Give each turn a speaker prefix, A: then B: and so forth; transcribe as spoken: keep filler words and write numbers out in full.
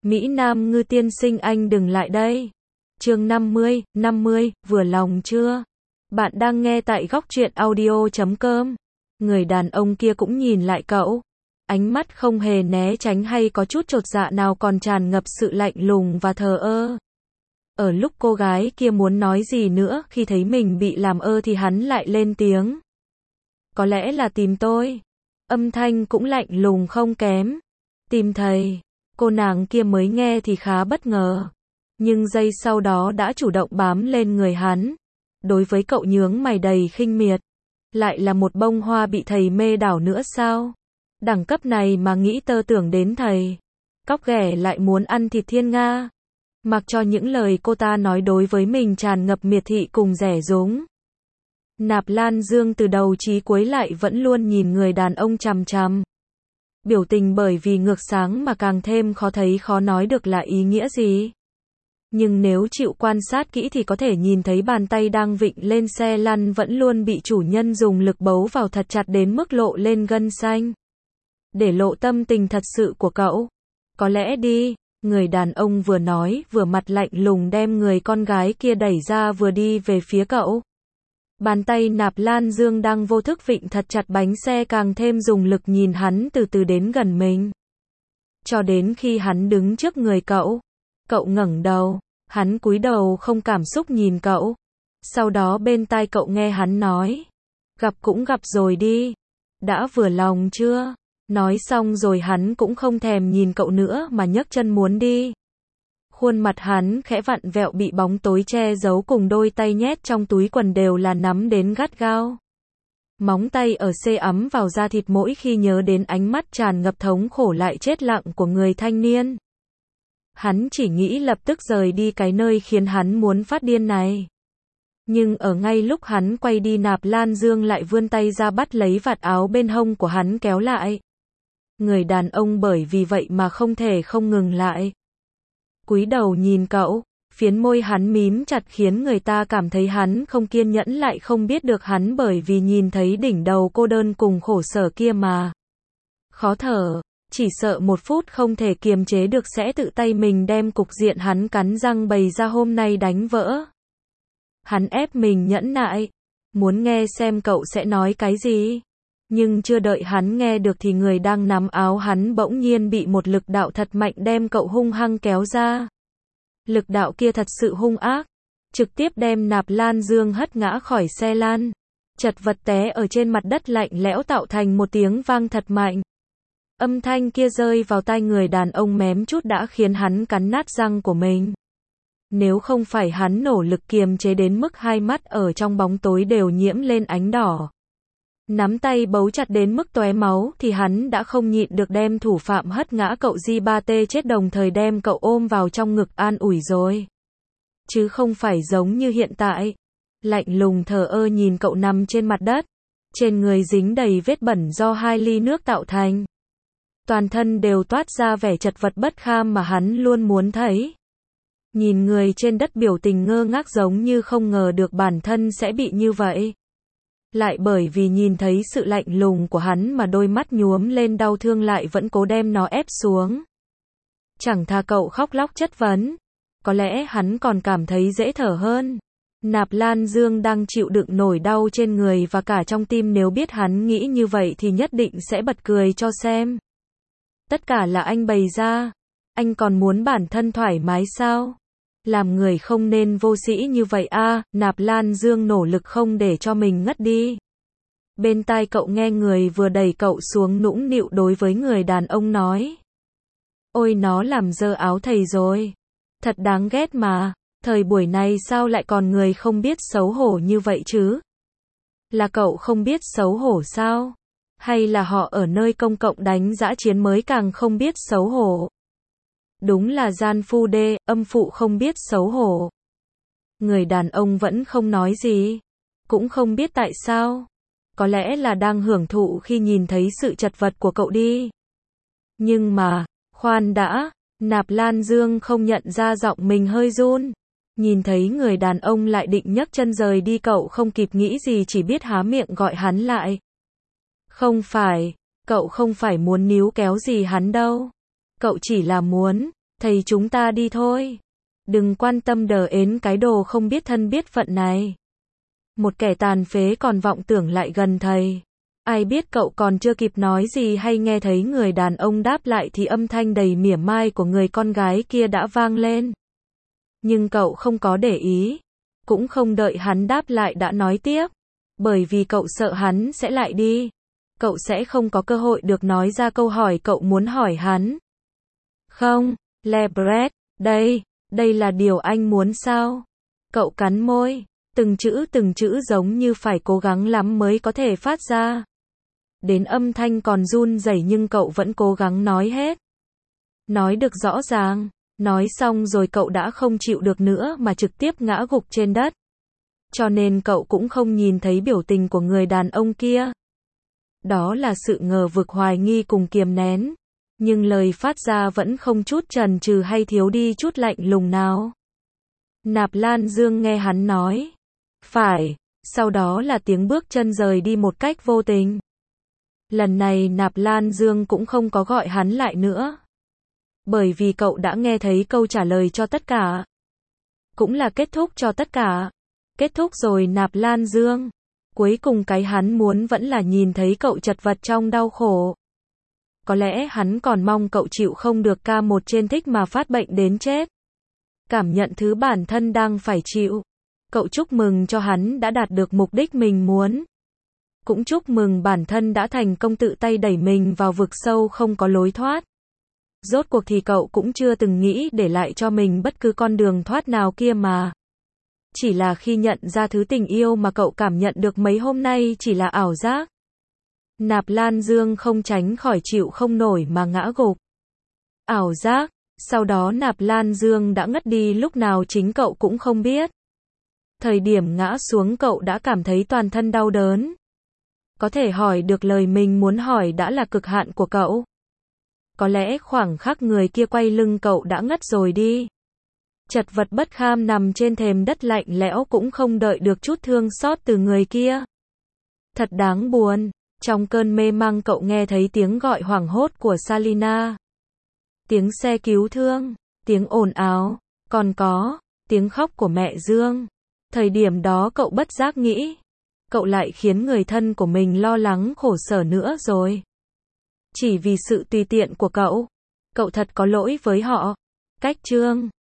A: Mỹ Nam Ngư tiên sinh anh đừng lại đây. Chương năm mươi, năm mươi, vừa lòng chưa? Bạn đang nghe tại góc truyện audio chấm com. Người đàn ông kia cũng nhìn lại cậu. Ánh mắt không hề né tránh hay có chút chột dạ nào, còn tràn ngập sự lạnh lùng và thờ ơ. Ở lúc cô gái kia muốn nói gì nữa, khi thấy mình bị làm ơ thì hắn lại lên tiếng. Có lẽ là tìm tôi. Âm thanh cũng lạnh lùng không kém. Tìm thầy. Cô nàng kia mới nghe thì khá bất ngờ. Nhưng giây sau đó đã chủ động bám lên người hắn. Đối với cậu nhướng mày đầy khinh miệt. Lại là một bông hoa bị thầy mê đảo nữa sao? Đẳng cấp này mà nghĩ tơ tưởng đến thầy. Cóc ghẻ lại muốn ăn thịt thiên nga. Mặc cho những lời cô ta nói đối với mình tràn ngập miệt thị cùng rẻ rúng. Nạp Lan Dương từ đầu chí cuối lại vẫn luôn nhìn người đàn ông chằm chằm. Biểu tình bởi vì ngược sáng mà càng thêm khó thấy khó nói được là ý nghĩa gì. Nhưng nếu chịu quan sát kỹ thì có thể nhìn thấy bàn tay đang vịn lên xe lăn vẫn luôn bị chủ nhân dùng lực bấu vào thật chặt đến mức lộ lên gân xanh. Để lộ tâm tình thật sự của cậu. Có lẽ đi, người đàn ông vừa nói vừa mặt lạnh lùng đem người con gái kia đẩy ra vừa đi về phía cậu. Bàn tay Nạp Lan Dương đang vô thức vịn thật chặt bánh xe càng thêm dùng lực nhìn hắn từ từ đến gần mình. Cho đến khi hắn đứng trước người cậu. Cậu ngẩng đầu, hắn cúi đầu không cảm xúc nhìn cậu. Sau đó bên tai cậu nghe hắn nói. Gặp cũng gặp rồi đi. Đã vừa lòng chưa? Nói xong rồi hắn cũng không thèm nhìn cậu nữa mà nhấc chân muốn đi. Khuôn mặt hắn khẽ vặn vẹo bị bóng tối che giấu cùng đôi tay nhét trong túi quần đều là nắm đến gắt gao. Móng tay ở xê ấm vào da thịt mỗi khi nhớ đến ánh mắt tràn ngập thống khổ lại chết lặng của người thanh niên. Hắn chỉ nghĩ lập tức rời đi cái nơi khiến hắn muốn phát điên này. Nhưng ở ngay lúc hắn quay đi, Nạp Lan Dương lại vươn tay ra bắt lấy vạt áo bên hông của hắn kéo lại. Người đàn ông bởi vì vậy mà không thể không ngừng lại. Cúi đầu nhìn cậu, phiến môi hắn mím chặt khiến người ta cảm thấy hắn không kiên nhẫn, lại không biết được hắn bởi vì nhìn thấy đỉnh đầu cô đơn cùng khổ sở kia mà khó thở, chỉ sợ một phút không thể kiềm chế được sẽ tự tay mình đem cục diện hắn cắn răng bày ra hôm nay đánh vỡ. Hắn ép mình nhẫn nại, muốn nghe xem cậu sẽ nói cái gì. Nhưng chưa đợi hắn nghe được thì người đang nắm áo hắn bỗng nhiên bị một lực đạo thật mạnh đem cậu hung hăng kéo ra. Lực đạo kia thật sự hung ác, trực tiếp đem Nạp Lan Dương hất ngã khỏi xe lan, chật vật té ở trên mặt đất lạnh lẽo tạo thành một tiếng vang thật mạnh. Âm thanh kia rơi vào tai người đàn ông mém chút đã khiến hắn cắn nát răng của mình. Nếu không phải hắn nỗ lực kiềm chế đến mức hai mắt ở trong bóng tối đều nhiễm lên ánh đỏ. Nắm tay bấu chặt đến mức tóe máu thì hắn đã không nhịn được đem thủ phạm hất ngã cậu Di Ba Tê chết đồng thời đem cậu ôm vào trong ngực an ủi rồi. Chứ không phải giống như hiện tại. Lạnh lùng thờ ơ nhìn cậu nằm trên mặt đất. Trên người dính đầy vết bẩn do hai ly nước tạo thành. Toàn thân đều toát ra vẻ chật vật bất kham mà hắn luôn muốn thấy. Nhìn người trên đất biểu tình ngơ ngác giống như không ngờ được bản thân sẽ bị như vậy. Lại bởi vì nhìn thấy sự lạnh lùng của hắn mà đôi mắt nhuốm lên đau thương lại vẫn cố đem nó ép xuống. Chẳng tha cậu khóc lóc chất vấn. Có lẽ hắn còn cảm thấy dễ thở hơn. Nạp Lan Dương đang chịu đựng nổi đau trên người và cả trong tim, nếu biết hắn nghĩ như vậy thì nhất định sẽ bật cười cho xem. Tất cả là anh bày ra. Anh còn muốn bản thân thoải mái sao? Làm người không nên vô sĩ như vậy a. À, Nạp Lan Dương nỗ lực không để cho mình ngất đi. Bên tai cậu nghe người vừa đẩy cậu xuống nũng nịu đối với người đàn ông nói. Ôi nó làm dơ áo thầy rồi. Thật đáng ghét mà. Thời buổi này sao lại còn người không biết xấu hổ như vậy chứ? Là cậu không biết xấu hổ sao? Hay là họ ở nơi công cộng đánh dã chiến mới càng không biết xấu hổ? Đúng là gian phu đê, âm phụ không biết xấu hổ. Người đàn ông vẫn không nói gì. Cũng không biết tại sao. Có lẽ là đang hưởng thụ khi nhìn thấy sự chật vật của cậu đi. Nhưng mà, khoan đã, Nạp Lan Dương không nhận ra giọng mình hơi run. Nhìn thấy người đàn ông lại định nhấc chân rời đi, cậu không kịp nghĩ gì chỉ biết há miệng gọi hắn lại. Không phải, cậu không phải muốn níu kéo gì hắn đâu. Cậu chỉ là muốn Thầy chúng ta đi thôi. Đừng quan tâm đờ ến cái đồ không biết thân biết phận này. Một kẻ tàn phế còn vọng tưởng lại gần thầy. Ai biết cậu còn chưa kịp nói gì hay nghe thấy người đàn ông đáp lại thì âm thanh đầy mỉa mai của người con gái kia đã vang lên. Nhưng cậu không có để ý. Cũng không đợi hắn đáp lại đã nói tiếp. Bởi vì cậu sợ hắn sẽ lại đi. Cậu sẽ không có cơ hội được nói ra câu hỏi cậu muốn hỏi hắn. Không, Lebret, đây, đây là điều anh muốn sao? Cậu cắn môi, từng chữ từng chữ giống như phải cố gắng lắm mới có thể phát ra. Đến âm thanh còn run rẩy nhưng cậu vẫn cố gắng nói hết. Nói được rõ ràng, nói xong rồi cậu đã không chịu được nữa mà trực tiếp ngã gục trên đất. Cho nên cậu cũng không nhìn thấy biểu tình của người đàn ông kia. Đó là sự ngờ vực hoài nghi cùng kiềm nén. Nhưng lời phát ra vẫn không chút chần chừ hay thiếu đi chút lạnh lùng nào. Nạp Lan Dương nghe hắn nói. Phải, sau đó là tiếng bước chân rời đi một cách vô tình. Lần này Nạp Lan Dương cũng không có gọi hắn lại nữa. Bởi vì cậu đã nghe thấy câu trả lời cho tất cả. Cũng là kết thúc cho tất cả. Kết thúc rồi Nạp Lan Dương. Cuối cùng cái hắn muốn vẫn là nhìn thấy cậu chật vật trong đau khổ. Có lẽ hắn còn mong cậu chịu không được ca một trên thích mà phát bệnh đến chết. Cảm nhận thứ bản thân đang phải chịu. Cậu chúc mừng cho hắn đã đạt được mục đích mình muốn. Cũng chúc mừng bản thân đã thành công tự tay đẩy mình vào vực sâu không có lối thoát. Rốt cuộc thì cậu cũng chưa từng nghĩ để lại cho mình bất cứ con đường thoát nào kia mà. Chỉ là khi nhận ra thứ tình yêu mà cậu cảm nhận được mấy hôm nay chỉ là ảo giác. Nạp Lan Dương không tránh khỏi chịu không nổi mà ngã gục. Ảo giác, sau đó Nạp Lan Dương đã ngất đi lúc nào chính cậu cũng không biết. Thời điểm ngã xuống cậu đã cảm thấy toàn thân đau đớn. Có thể hỏi được lời mình muốn hỏi đã là cực hạn của cậu. Có lẽ khoảng khắc người kia quay lưng cậu đã ngất rồi đi. Chật vật bất kham nằm trên thềm đất lạnh lẽo cũng không đợi được chút thương xót từ người kia. Thật đáng buồn. Trong cơn mê mang cậu nghe thấy tiếng gọi hoảng hốt của Salina. Tiếng xe cứu thương, tiếng ồn ào, còn có tiếng khóc của mẹ Dương. Thời điểm đó cậu bất giác nghĩ, cậu lại khiến người thân của mình lo lắng khổ sở nữa rồi. Chỉ vì sự tùy tiện của cậu, cậu thật có lỗi với họ. Cách chương